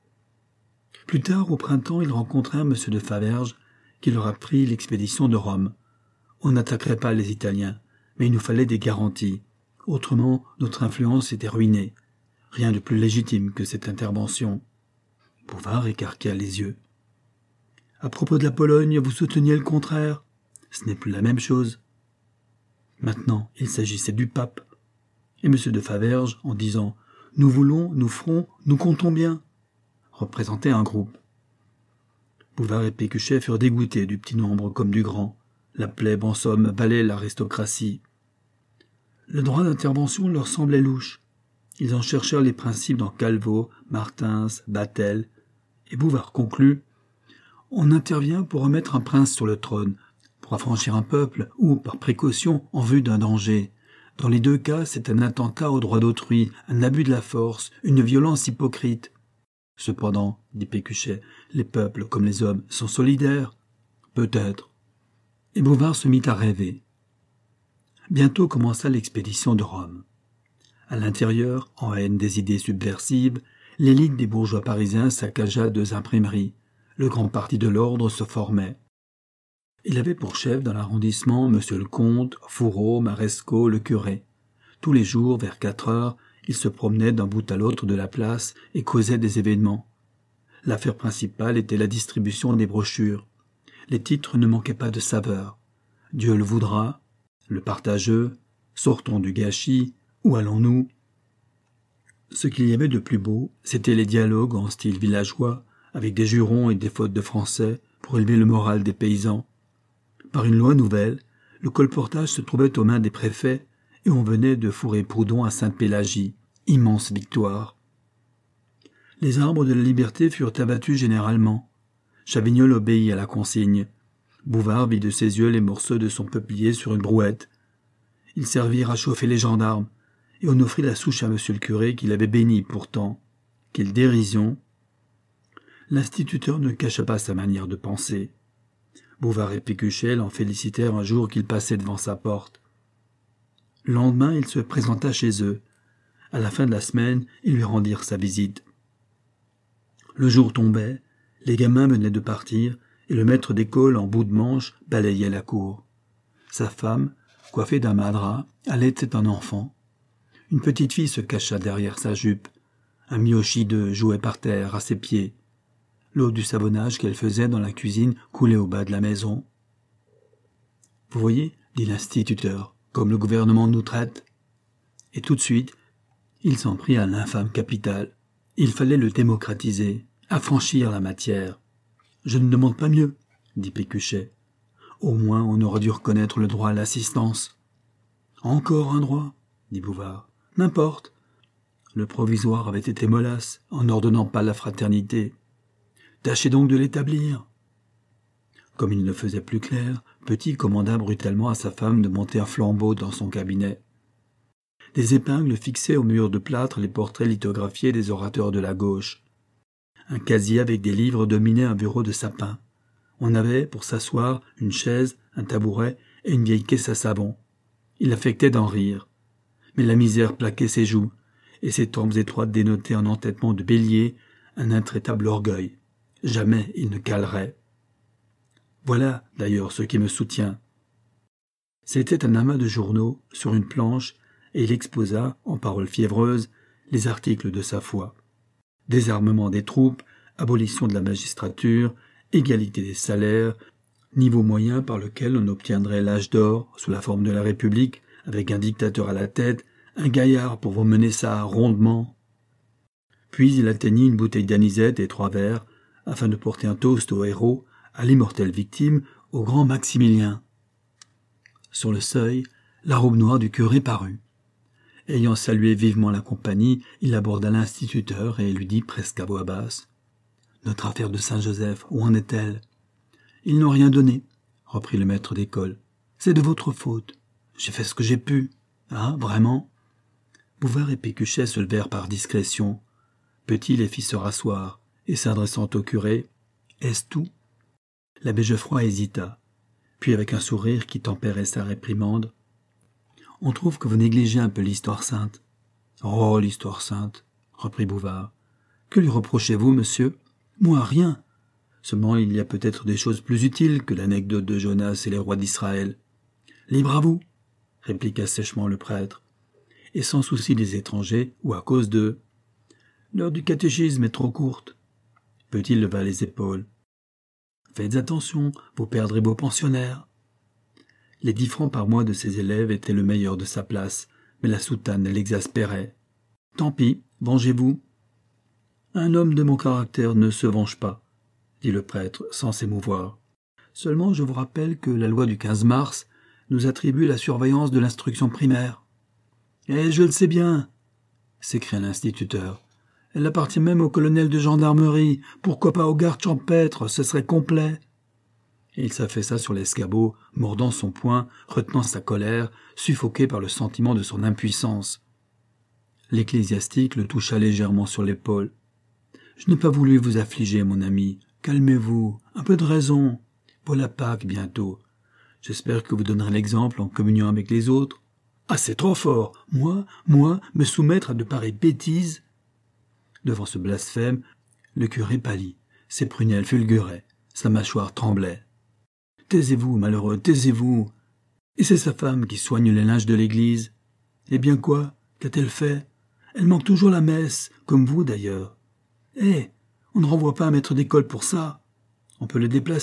Plus tard, au printemps, ils rencontrèrent M. de Faverges, qui leur apprit l'expédition de Rome. On n'attaquerait pas les Italiens, mais il nous fallait des garanties. Autrement, notre influence était ruinée. Rien de plus légitime que cette intervention. Bouvard écarquilla les yeux. « À propos de la Pologne, vous souteniez le contraire. Ce n'est plus la même chose. » Maintenant, il s'agissait du pape. Et M. de Faverges, en disant « Nous voulons, nous ferons, nous comptons bien », représentait un groupe. Bouvard et Pécuchet furent dégoûtés du petit nombre comme du grand. La plèbe, en somme, valait l'aristocratie. Le droit d'intervention leur semblait louche. Ils en cherchèrent les principes dans Calvo, Martins, Battel, et Bouvard conclut « On intervient pour remettre un prince sur le trône, pour affranchir un peuple ou, par précaution, en vue d'un danger. Dans les deux cas, c'est un attentat au droit d'autrui, un abus de la force, une violence hypocrite. Cependant, dit Pécuchet, les peuples, comme les hommes, sont solidaires. Peut-être. » Et Bouvard se mit à rêver. Bientôt commença l'expédition de Rome. À l'intérieur, en haine des idées subversives, l'élite des bourgeois parisiens saccagea deux imprimeries. Le grand parti de l'ordre se formait. Il avait pour chef dans l'arrondissement M. le comte, Fourreau, Marescot, le curé. Tous les jours, vers quatre heures, il se promenait d'un bout à l'autre de la place et causait des événements. L'affaire principale était la distribution des brochures. Les titres ne manquaient pas de saveur. Dieu le voudra, le partageux, sortons du gâchis, où allons-nous? Ce qu'il y avait de plus beau, c'étaient les dialogues en style villageois, avec des jurons et des fautes de français pour élever le moral des paysans. Par une loi nouvelle, le colportage se trouvait aux mains des préfets et on venait de Fourré-Proudhon à Sainte-Pélagie. Immense victoire. Les arbres de la liberté furent abattus généralement. Chavignol obéit à la consigne. Bouvard vit de ses yeux les morceaux de son peuplier sur une brouette. Ils servirent à chauffer les gendarmes, et on offrit la souche à monsieur le curé qui l'avait béni pourtant. Quelle dérision! L'instituteur ne cacha pas sa manière de penser. Bouvard et Pécuchet l'en félicitèrent un jour qu'il passait devant sa porte. Le lendemain, il se présenta chez eux. À la fin de la semaine, ils lui rendirent sa visite. Le jour tombait, les gamins venaient de partir, et le maître d'école en bout de manche balayait la cour. Sa femme, coiffée d'un madras, allaitait un enfant. Une petite fille se cacha derrière sa jupe. Un miochideux jouait par terre, à ses pieds. L'eau du savonnage qu'elle faisait dans la cuisine coulait au bas de la maison. « Vous voyez, dit l'instituteur, comme le gouvernement nous traite. » Et tout de suite, il s'en prit à l'infâme capital. Il fallait le démocratiser, affranchir la matière. « Je ne demande pas mieux, » dit Pécuchet. « Au moins, on aurait dû reconnaître le droit à l'assistance. »« Encore un droit, » dit Bouvard. « N'importe. Le provisoire avait été mollasse en n'ordonnant pas la fraternité. Tâchez donc de l'établir. » Comme il ne faisait plus clair, Petit commanda brutalement à sa femme de monter un flambeau dans son cabinet. Des épingles fixaient au mur de plâtre les portraits lithographiés des orateurs de la gauche. Un casier avec des livres dominait un bureau de sapin. On avait, pour s'asseoir, une chaise, un tabouret et une vieille caisse à savon. Il affectait d'en rire. Mais la misère plaquait ses joues, et ses tempes étroites dénotaient un entêtement de bélier, un intraitable orgueil. Jamais il ne calerait. Voilà d'ailleurs ce qui me soutient. » C'était un amas de journaux sur une planche, et il exposa, en paroles fiévreuses, les articles de sa foi. Désarmement des troupes, abolition de la magistrature, égalité des salaires, niveau moyen par lequel on obtiendrait l'âge d'or sous la forme de la République, avec un dictateur à la tête, un gaillard pour vous mener ça rondement. Puis il atteignit une bouteille d'anisette et trois verres, afin de porter un toast au héros, à l'immortelle victime, au grand Maximilien. Sur le seuil, la robe noire du curé parut. Ayant salué vivement la compagnie, il aborda l'instituteur et lui dit presque à voix basse : « Notre affaire de Saint-Joseph, où en est-elle ? » ?»« Ils n'ont rien donné, » reprit le maître d'école. « C'est de votre faute. J'ai fait ce que j'ai pu. Ah, vraiment ?» Bouvard et Pécuchet se levèrent par discrétion. Petit les fit se rasseoir, et s'adressant au curé : « Est-ce tout ?» L'abbé Geoffroy hésita, puis avec un sourire qui tempérait sa réprimande : « On trouve que vous négligez un peu l'histoire sainte. »« Oh, l'histoire sainte !» reprit Bouvard. « Que lui reprochez-vous, monsieur ? Moi, rien. Seulement, il y a peut-être des choses plus utiles que l'anecdote de Jonas et les rois d'Israël. »« Libre à vous !» répliqua sèchement le prêtre, et sans souci des étrangers, ou à cause d'eux. « L'heure du catéchisme est trop courte. » Petit leva les épaules. « Faites attention, vous perdrez vos pensionnaires. » Les dix francs par mois de ses élèves étaient le meilleur de sa place, mais la soutane l'exaspérait. « Tant pis, vengez-vous. »« Un homme de mon caractère ne se venge pas, » dit le prêtre sans s'émouvoir. « Seulement je vous rappelle que la loi du quinze mars nous attribue la surveillance de l'instruction primaire. »« Eh, je le sais bien !» s'écria l'instituteur. « Elle appartient même au colonel de gendarmerie. Pourquoi pas aux gardes champêtres? Ce serait complet. » Et il s'affaissa sur l'escabeau, mordant son poing, retenant sa colère, suffoqué par le sentiment de son impuissance. L'ecclésiastique le toucha légèrement sur l'épaule. « Je n'ai pas voulu vous affliger, mon ami. Calmez-vous, un peu de raison. Voilà Pâques bientôt. J'espère que vous donnerez l'exemple en communion avec les autres. Ah, c'est trop fort. Moi, moi, me soumettre à de pareilles bêtises !» Devant ce blasphème, le curé pâlit, ses prunelles fulguraient, sa mâchoire tremblait. « Taisez-vous, malheureux, taisez-vous. Et c'est sa femme qui soigne les linges de l'église. Eh bien quoi? Qu'a-t-elle fait? Elle manque toujours la messe, comme vous d'ailleurs. Eh, on ne renvoie pas un maître d'école pour ça. On peut le déplacer. »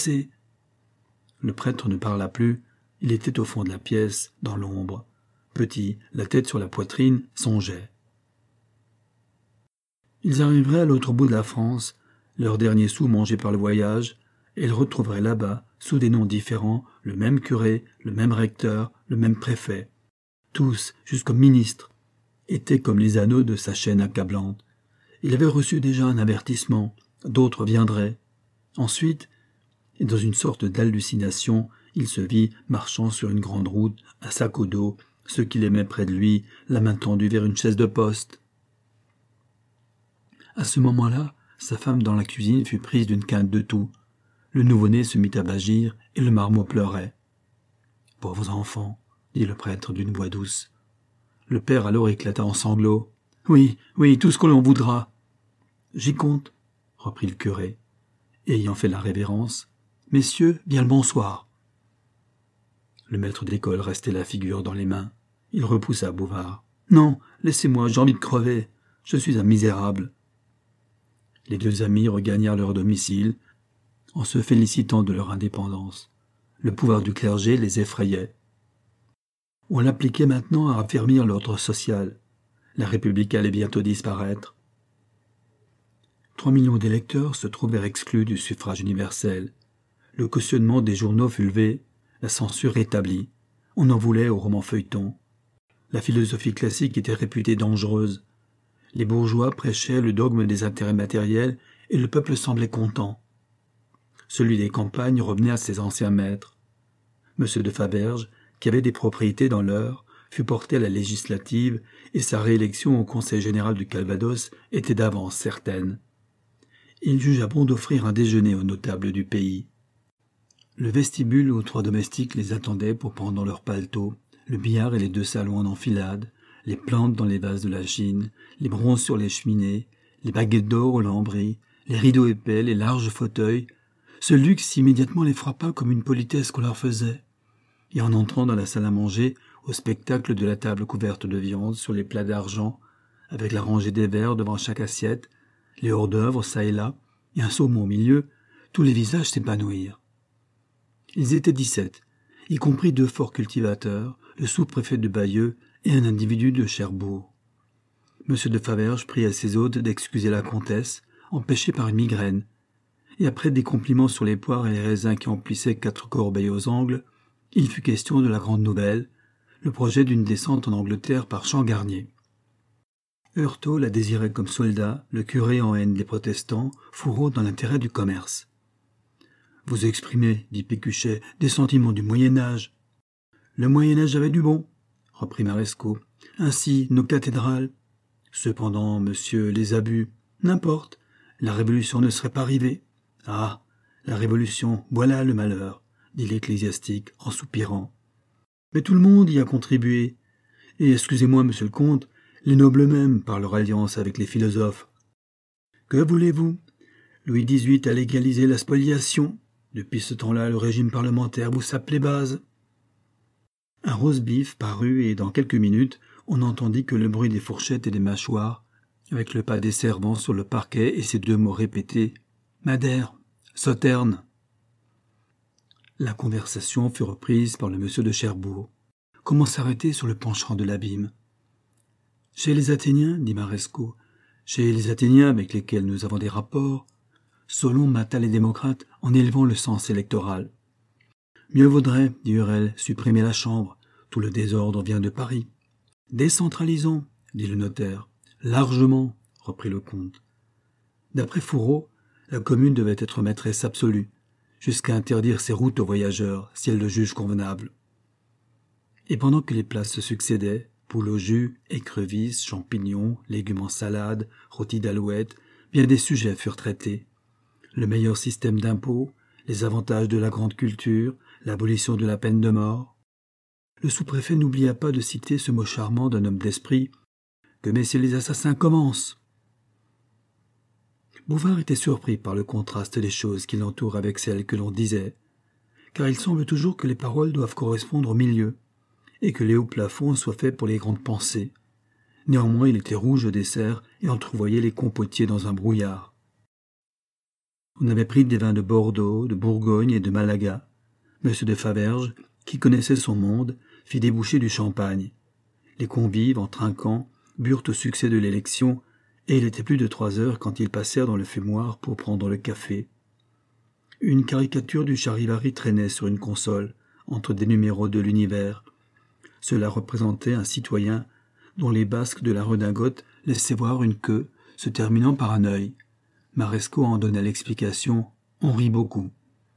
Le prêtre ne parla plus, il était au fond de la pièce, dans l'ombre. Petit, la tête sur la poitrine, songeait. Ils arriveraient à l'autre bout de la France, leur dernier sou mangé par le voyage, et ils retrouveraient là-bas, sous des noms différents, le même curé, le même recteur, le même préfet. Tous, jusqu'au ministre, étaient comme les anneaux de sa chaîne accablante. Il avait reçu déjà un avertissement, d'autres viendraient. Ensuite, et dans une sorte d'hallucination, il se vit marchant sur une grande route, un sac au dos, ceux qu'il aimait près de lui, la main tendue vers une chaise de poste. À ce moment-là, sa femme dans la cuisine fut prise d'une quinte de toux. Le nouveau-né se mit à vagir et le marmot pleurait. « Pauvres enfants !» dit le prêtre d'une voix douce. Le père alors éclata en sanglots. « Oui, oui, tout ce que l'on voudra. »« J'y compte, » reprit le curé, et ayant fait la révérence. « Messieurs, bien le bonsoir. » Le maître d'école restait la figure dans les mains. Il repoussa Bouvard. « Non, laissez-moi, j'ai envie de crever. Je suis un misérable. » Les deux amis regagnèrent leur domicile, en se félicitant de leur indépendance. Le pouvoir du clergé les effrayait. On l'appliquait maintenant à raffermir l'ordre social. La République allait bientôt disparaître. Trois millions d'électeurs se trouvèrent exclus du suffrage universel. Le cautionnement des journaux fut levé, la censure établie. On en voulait au roman feuilleton. La philosophie classique était réputée dangereuse. Les bourgeois prêchaient le dogme des intérêts matériels et le peuple semblait content. Celui des campagnes revenait à ses anciens maîtres. Monsieur de Faberge, qui avait des propriétés dans l'Eure, fut porté à la législative et sa réélection au Conseil général du Calvados était d'avance certaine. Il jugea bon d'offrir un déjeuner aux notables du pays. Le vestibule où trois domestiques les attendaient pour prendre dans leurs paletots, le billard et les deux salons en enfilade, les plantes dans les vases de la Chine, les bronzes sur les cheminées, les baguettes d'or aux lambris, les rideaux épais, les larges fauteuils, ce luxe immédiatement les frappa comme une politesse qu'on leur faisait. Et en entrant dans la salle à manger, au spectacle de la table couverte de viande sur les plats d'argent, avec la rangée des verres devant chaque assiette, les hors-d'œuvre çà et là, et un saumon au milieu, tous les visages s'épanouirent. Ils étaient dix-sept, y compris deux forts cultivateurs, le sous-préfet de Bayeux et un individu de Cherbourg. Monsieur de Faverges prit à ses hôtes d'excuser la comtesse, empêchée par une migraine, et après des compliments sur les poires et les raisins qui emplissaient quatre corbeilles aux angles, il fut question de la grande nouvelle, le projet d'une descente en Angleterre par Champ-Garnier. Heurtault la désirait comme soldat, le curé en haine des protestants, Fourreau dans l'intérêt du commerce. « Vous exprimez, dit Pécuchet, des sentiments du Moyen-Âge. »« Le Moyen-Âge avait du bon, » reprit Marescot. « Ainsi, nos cathédrales. Cependant, monsieur, les abus, n'importe, la Révolution ne serait pas arrivée. »« Ah, la Révolution, voilà le malheur, » dit l'ecclésiastique en soupirant. « Mais tout le monde y a contribué. Et, excusez-moi, monsieur le comte, les nobles mêmes, par leur alliance avec les philosophes. Que voulez-vous? Louis dix-huit a légalisé la spoliation. Depuis ce temps-là, le régime parlementaire vous sape les bases. » Un roast-beef parut et dans quelques minutes, on n'entendit que le bruit des fourchettes et des mâchoires, avec le pas des servants sur le parquet et ces deux mots répétés. « Madère, sauterne. » La conversation fut reprise par le monsieur de Cherbourg. Comment s'arrêter sur le penchant de l'abîme? « Chez les Athéniens, dit Marescot, chez les Athéniens avec lesquels nous avons des rapports, Solon mata les démocrates en élevant le sens électoral. Mieux vaudrait, dit Hurel, supprimer la Chambre, tout le désordre vient de Paris. Décentralisons, dit le notaire. Largement, reprit le comte. D'après Fourreau, la commune devait être maîtresse absolue, jusqu'à interdire ses routes aux voyageurs, si elle le juge convenable. Et pendant que les places se succédaient, poules au jus, écrevisses, champignons, légumes en salade, rôtis d'alouette, bien des sujets furent traités. Le meilleur système d'impôts, les avantages de la grande culture, l'abolition de la peine de mort. Le sous-préfet n'oublia pas de citer ce mot charmant d'un homme d'esprit, que messieurs les assassins commencent. Bouvard était surpris par le contraste des choses qui l'entourent avec celles que l'on disait, car il semble toujours que les paroles doivent correspondre au milieu, et que les hauts plafonds soient faits pour les grandes pensées. Néanmoins, il était rouge au dessert et entrevoyait les compotiers dans un brouillard. On avait pris des vins de Bordeaux, de Bourgogne et de Malaga. Monsieur de Faverges, qui connaissait son monde, fit déboucher du champagne. Les convives, en trinquant, burent au succès de l'élection, et il était plus de trois heures quand ils passèrent dans le fumoir pour prendre le café. Une caricature du Charivari traînait sur une console, entre des numéros de l'Univers. Cela représentait un citoyen dont les basques de la redingote laissaient voir une queue se terminant par un œil. Marescot en donna l'explication, on rit beaucoup.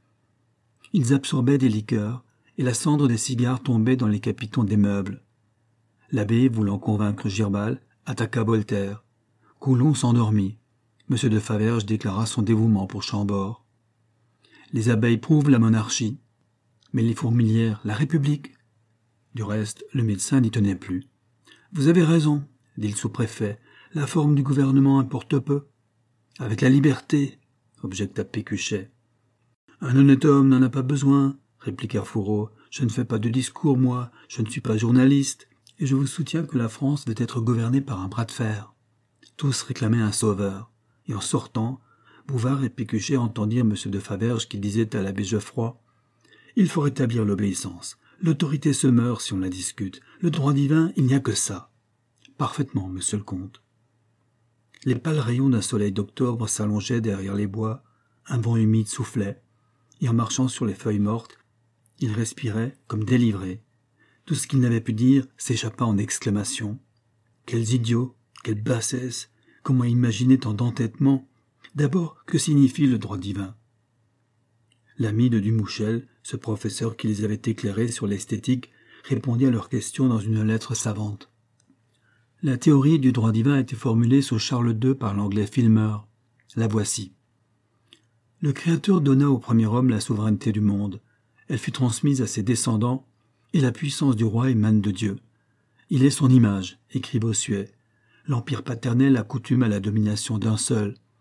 Ils absorbaient des liqueurs, et la cendre des cigares tombait dans les capitons des meubles. L'abbé, voulant convaincre Girbal, attaqua Voltaire. Coulon s'endormit. Monsieur de Faverges déclara son dévouement pour Chambord. Les abeilles prouvent la monarchie, mais les fourmilières, la République. Du reste, le médecin n'y tenait plus. « Vous avez raison, » dit le sous-préfet, « la forme du gouvernement importe peu. » « Avec la liberté, » objecta Pécuchet. « Un honnête homme n'en a pas besoin, » répliqua Fourreau. « Je ne fais pas de discours, moi, je ne suis pas journaliste, et je vous soutiens que la France doit être gouvernée par un bras de fer. » Tous réclamaient un sauveur, et en sortant, Bouvard et Pécuchet entendirent M. de Faverges qui disait à l'abbé Geoffroy « Il faut rétablir l'obéissance. L'autorité se meurt si on la discute. Le droit divin, il n'y a que ça. »« Parfaitement, monsieur le comte. » Les pâles rayons d'un soleil d'octobre s'allongeaient derrière les bois, un vent humide soufflait, et en marchant sur les feuilles mortes, il respirait comme délivré. Tout ce qu'il n'avait pu dire s'échappa en exclamations. Quels idiots, quelle bassesse, comment imaginer tant d'entêtement? D'abord, que signifie le droit divin? L'ami de Dumouchel, ce professeur qui les avait éclairés sur l'esthétique, répondit à leurs questions dans une lettre savante. La théorie du droit divin a été formulée sous Charles deux par l'anglais Filmer. La voici. Le Créateur donna au premier homme la souveraineté du monde. Elle fut transmise à ses descendants, et la puissance du roi émane de Dieu. Il est son image, écrit Bossuet. L'empire paternel accoutume à la domination d'un seul.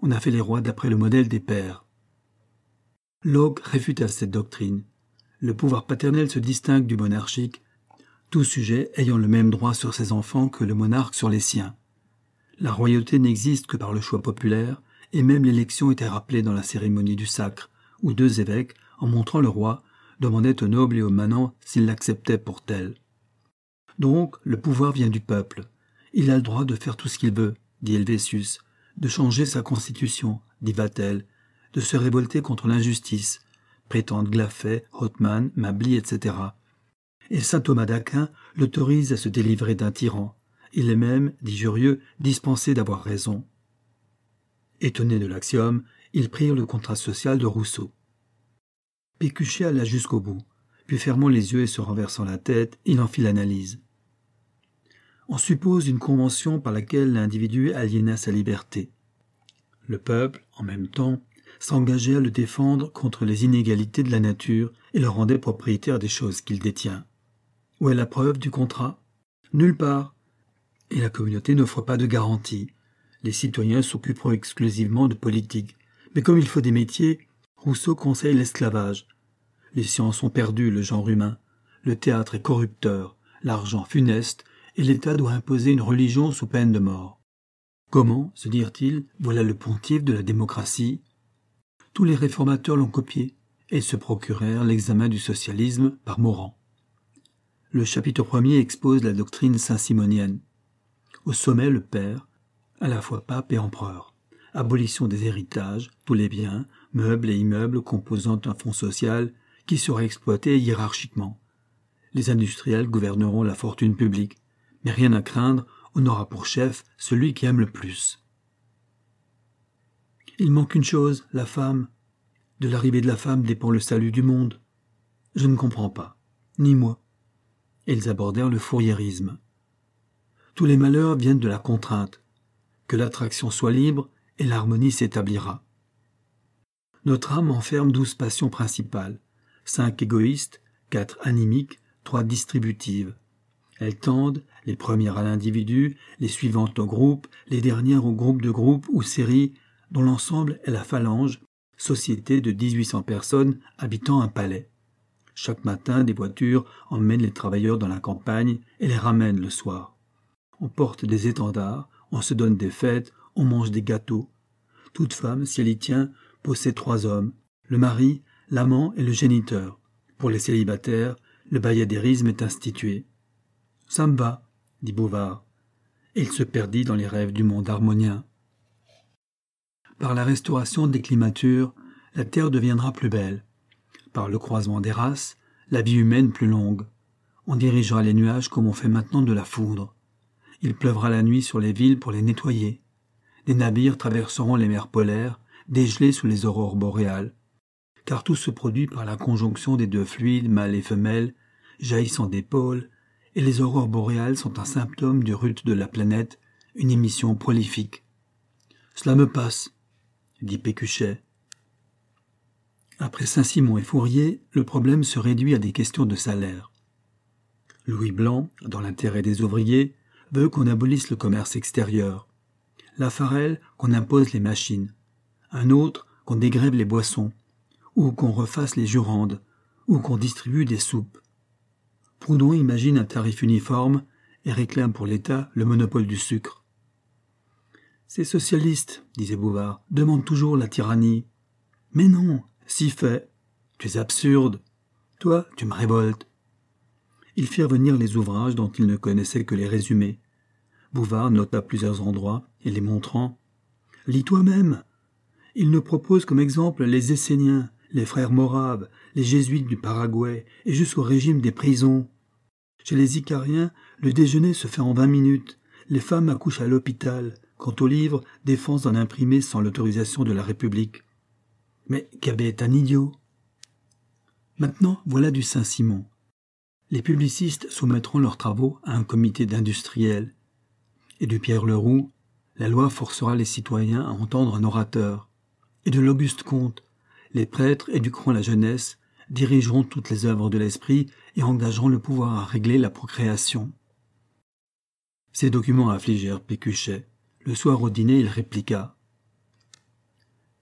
On a fait les rois d'après le modèle des pères. Locke réfuta cette doctrine. Le pouvoir paternel se distingue du monarchique, tout sujet ayant le même droit sur ses enfants que le monarque sur les siens. La royauté n'existe que par le choix populaire, et même l'élection était rappelée dans la cérémonie du sacre, où deux évêques, en montrant le roi, demandaient aux nobles et aux manants s'ils l'acceptaient pour tel. Donc, le pouvoir vient du peuple. Il a le droit de faire tout ce qu'il veut, dit Helvétius, de changer sa constitution, dit Vatel, de se révolter contre l'injustice, prétendent Glaffet, Hothman, Mably, et cetera. Et saint Thomas d'Aquin l'autorise à se délivrer d'un tyran. Il est même, dit Jurieu, dispensé d'avoir raison. Étonnés de l'axiome, ils prirent le contrat social de Rousseau. Pécuchet alla jusqu'au bout, puis fermant les yeux et se renversant la tête, il en fit l'analyse. On suppose une convention par laquelle l'individu aliéna sa liberté. Le peuple, en même temps, s'engageait à le défendre contre les inégalités de la nature et le rendait propriétaire des choses qu'il détient. Où est la preuve du contrat? Nulle part. Et la communauté n'offre pas de garantie. Les citoyens s'occuperont exclusivement de politique. Mais comme il faut des métiers, Rousseau conseille l'esclavage. Les sciences sont perdues, le genre humain. Le théâtre est corrupteur, l'argent funeste, et l'État doit imposer une religion sous peine de mort. Comment, se dirent-ils, voilà le pontife de la démocratie? Tous les réformateurs l'ont copié, et se procurèrent l'examen du socialisme par Morand. Le chapitre premier expose la doctrine saint-simonienne. Au sommet, le père, à la fois pape et empereur. Abolition des héritages, tous les biens, meubles et immeubles composant un fonds social qui sera exploité hiérarchiquement. Les industriels gouverneront la fortune publique, mais rien à craindre, on aura pour chef celui qui aime le plus. Il manque une chose, la femme. De l'arrivée de la femme dépend le salut du monde. Je ne comprends pas, ni moi. Et ils abordèrent le fouriérisme. Tous les malheurs viennent de la contrainte. Que l'attraction soit libre et l'harmonie s'établira. Notre âme enferme douze passions principales, cinq égoïstes, quatre animiques, trois distributives. Elles tendent, les premières à l'individu, les suivantes au groupe, les dernières au groupe de groupes ou séries, dont l'ensemble est la phalange, société de dix-huit cents personnes habitant un palais. Chaque matin, des voitures emmènent les travailleurs dans la campagne et les ramènent le soir. On porte des étendards, on se donne des fêtes, on mange des gâteaux. Toute femme, si elle y tient, possède trois hommes, le mari, l'amant et le géniteur. Pour les célibataires, le bayadérisme est institué. « Ça me va », dit Bouvard, et il se perdit dans les rêves du monde harmonien. Par la restauration des climatures, la terre deviendra plus belle. Par le croisement des races, la vie humaine plus longue. On dirigera les nuages comme on fait maintenant de la foudre. Il pleuvra la nuit sur les villes pour les nettoyer. Des navires traverseront les mers polaires, dégelés sous les aurores boréales. Car tout se produit par la conjonction des deux fluides, mâles et femelles, jaillissant des pôles, et les aurores boréales sont un symptôme du rut de la planète, une émission prolifique. « Cela me passe », dit Pécuchet. Après Saint-Simon et Fourier, le problème se réduit à des questions de salaire. Louis Blanc, dans l'intérêt des ouvriers, veut qu'on abolisse le commerce extérieur. Lafarelle, qu'on impose les machines. Un autre, qu'on dégrève les boissons, ou qu'on refasse les jurandes, ou qu'on distribue des soupes. Proudhon imagine un tarif uniforme et réclame pour l'État le monopole du sucre. Ces socialistes, disait Bouvard, demandent toujours la tyrannie. Mais non, si fait. Tu es absurde. Toi, tu me révoltes. Ils firent venir les ouvrages dont ils ne connaissaient que les résumés. Bouvard nota plusieurs endroits et les montrant. « Lis toi-même !» Il nous propose comme exemple les Esséniens, les frères moraves, les jésuites du Paraguay et jusqu'au régime des prisons. Chez les Icariens, le déjeuner se fait en vingt minutes. Les femmes accouchent à l'hôpital. Quant aux livres, défense d'en imprimer sans l'autorisation de la République. Mais Cabet est un idiot. Maintenant, voilà du Saint-Simon. Les publicistes soumettront leurs travaux à un comité d'industriels. Et du Pierre Leroux, la loi forcera les citoyens à entendre un orateur. Et de l'Auguste Comte, les prêtres éduqueront la jeunesse, dirigeront toutes les œuvres de l'esprit et engageront le pouvoir à régler la procréation. Ces documents affligèrent Pécuchet. Le soir au dîner, il répliqua.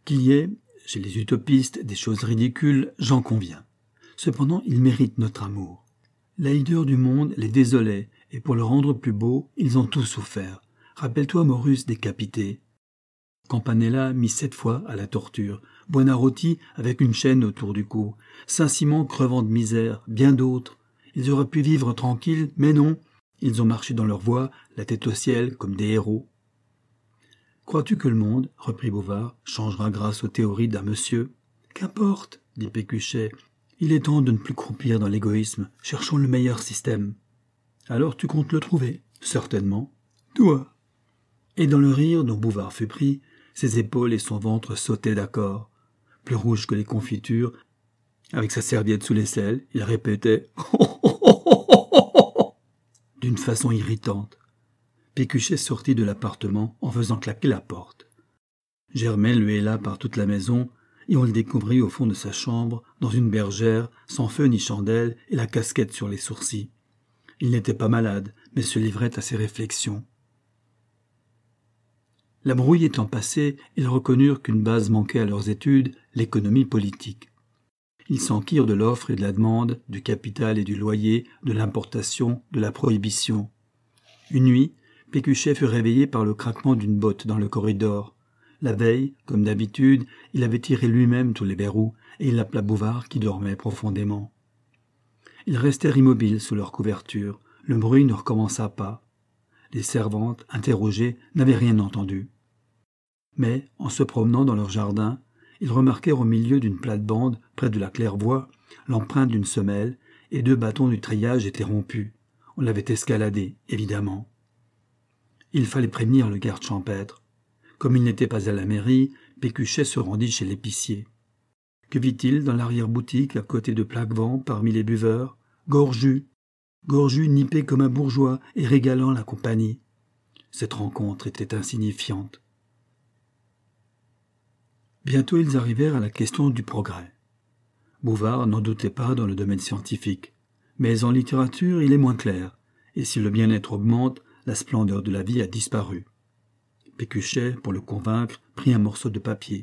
Qu'il y ait, chez les utopistes, des choses ridicules, j'en conviens. Cependant, ils méritent notre amour. La hideur du monde les désolait, et pour le rendre plus beau, ils ont tout souffert. Rappelle-toi Maurus décapité. Campanella mis sept fois à la torture, Buonarroti avec une chaîne autour du cou, Saint-Simon crevant de misère, bien d'autres. Ils auraient pu vivre tranquilles, mais non, ils ont marché dans leur voie, la tête au ciel, comme des héros. Crois-tu que le monde, reprit Bouvard, changera grâce aux théories d'un monsieur? Qu'importe, dit Pécuchet, il est temps de ne plus croupir dans l'égoïsme, cherchons le meilleur système. Alors tu comptes le trouver? Certainement. Toi. Et dans le rire dont Bouvard fut pris, ses épaules et son ventre sautaient d'accord. Plus rouge que les confitures, avec sa serviette sous l'aisselle, il répétait « d'une façon irritante. Pécuchet sortit de l'appartement en faisant claquer la porte. Germain lui héla par toute la maison, et on le découvrit au fond de sa chambre, dans une bergère, sans feu ni chandelle, et la casquette sur les sourcils. Il n'était pas malade, mais se livrait à ses réflexions. La brouille étant passée, ils reconnurent qu'une base manquait à leurs études, l'économie politique. Ils s'enquirent de l'offre et de la demande, du capital et du loyer, de l'importation, de la prohibition. Une nuit, Pécuchet fut réveillé par le craquement d'une botte dans le corridor. La veille, comme d'habitude, il avait tiré lui-même tous les verrous, et il appela Bouvard qui dormait profondément. Ils restèrent immobiles sous leur couverture. Le bruit ne recommença pas. Les servantes, interrogées, n'avaient rien entendu. Mais, en se promenant dans leur jardin, ils remarquèrent au milieu d'une plate-bande, près de la claire-voie, l'empreinte d'une semelle, et deux bâtons du treillage étaient rompus. On l'avait escaladé, évidemment. Il fallait prévenir le garde champêtre. Comme il n'était pas à la mairie, Pécuchet se rendit chez l'épicier. Que vit-il dans l'arrière-boutique, à côté de Plaquevent, parmi les buveurs? Gorju. Gorju nippé comme un bourgeois et régalant la compagnie. Cette rencontre était insignifiante. Bientôt ils arrivèrent à la question du progrès. Bouvard n'en doutait pas dans le domaine scientifique, mais en littérature il est moins clair, et si le bien-être augmente, la splendeur de la vie a disparu. Pécuchet, pour le convaincre, prit un morceau de papier.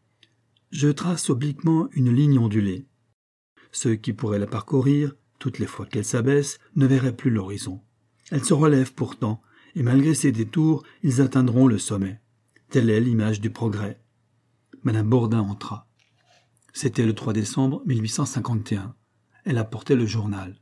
Je trace obliquement une ligne ondulée. Ceux qui pourraient la parcourir, toutes les fois qu'elle s'abaisse, ne verraient plus l'horizon. Elle se relève pourtant, et malgré ses détours, ils atteindront le sommet. Telle est l'image du progrès. Madame Bourdin entra. C'était le trois décembre mille huit cent cinquante et un. Elle apportait le journal.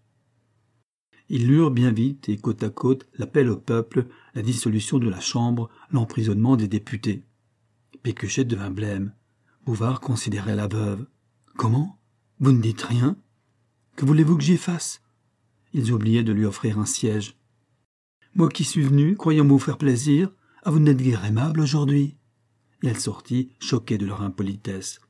Ils lurent bien vite et côte à côte l'appel au peuple, la dissolution de la Chambre, l'emprisonnement des députés. Pécuchet devint blême. Bouvard considérait la veuve. « Comment? Vous ne dites rien? Que voulez-vous que j'y fasse ?» Ils oubliaient de lui offrir un siège. « Moi qui suis venu, croyant vous faire plaisir, à vous n'êtes guère aimable aujourd'hui. » Et elle sortit, choquée de leur impolitesse.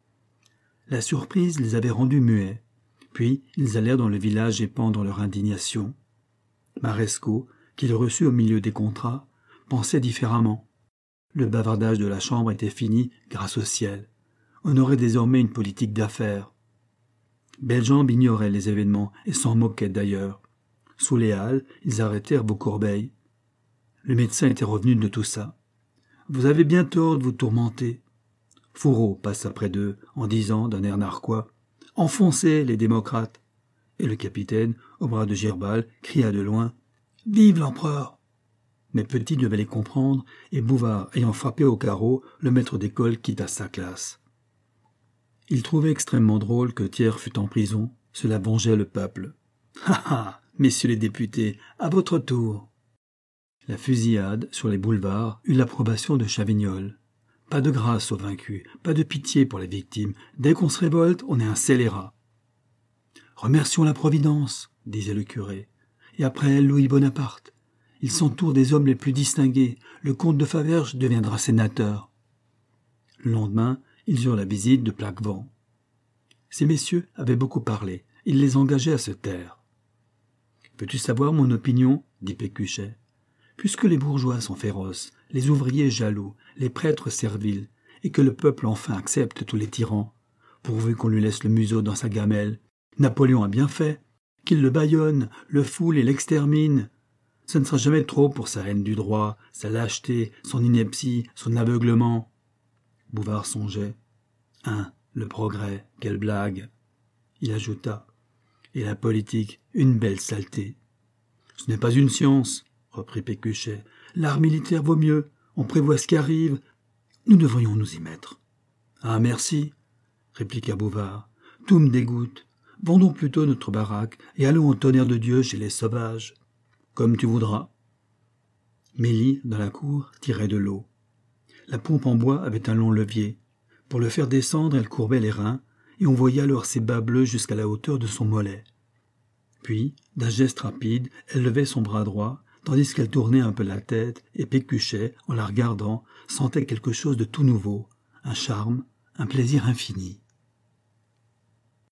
La surprise les avait rendus muets. Puis ils allèrent dans le village épandre leur indignation. Marescot, qui les reçut au milieu des contrats, pensait différemment. Le bavardage de la Chambre était fini grâce au ciel. On aurait désormais une politique d'affaires. Bellemare ignorait les événements et s'en moquait d'ailleurs. Sous les halles, ils arrêtèrent Vaucourbeil. Le médecin était revenu de tout ça. « Vous avez bien tort de vous tourmenter. » Fourreau passa près d'eux en disant d'un air narquois « Enfoncez les démocrates !» Et le capitaine, au bras de Girbal, cria de loin « Vive l'empereur !» Mais Petit devait les comprendre, et Bouvard ayant frappé au carreau, le maître d'école quitta sa classe. Il trouvait extrêmement drôle que Thiers fût en prison, cela vengeait le peuple. « Ha ha, messieurs les députés, à votre tour !» La fusillade, sur les boulevards, eut l'approbation de Chavignol. Pas de grâce aux vaincus, pas de pitié pour les victimes. Dès qu'on se révolte, on est un scélérat. « Remercions la Providence, » disait le curé. « Et après elle, Louis Bonaparte. Ils s'entourent des hommes les plus distingués. Le comte de Faverges deviendra sénateur. » Le lendemain, ils eurent la visite de Plaquevent. Ces messieurs avaient beaucoup parlé. Il les engageait à se taire. « Veux-tu savoir mon opinion ?» dit Pécuchet. « Puisque les bourgeois sont féroces, les ouvriers jaloux, les prêtres serviles, et que le peuple enfin accepte tous les tyrans, pourvu qu'on lui laisse le museau dans sa gamelle, Napoléon a bien fait, qu'il le bâillonne, le foule et l'extermine. Ce ne sera jamais trop pour sa haine du droit, sa lâcheté, son ineptie, son aveuglement. » Bouvard songeait. Hein, le progrès, quelle blague. Il ajouta. Et la politique, une belle saleté. Ce n'est pas une science, reprit Pécuchet. L'art militaire vaut mieux, on prévoit ce qui arrive. Nous devrions nous y mettre. Ah, merci, répliqua Bouvard. Tout me dégoûte. Vendons plutôt notre baraque et allons au tonnerre de Dieu chez les sauvages. Comme tu voudras. Mélie, dans la cour, tirait de l'eau. La pompe en bois avait un long levier. Pour le faire descendre, elle courbait les reins, et on voyait alors ses bas bleus jusqu'à la hauteur de son mollet. Puis, d'un geste rapide, elle levait son bras droit, tandis qu'elle tournait un peu la tête, et Pécuchet, en la regardant, sentait quelque chose de tout nouveau, un charme, un plaisir infini.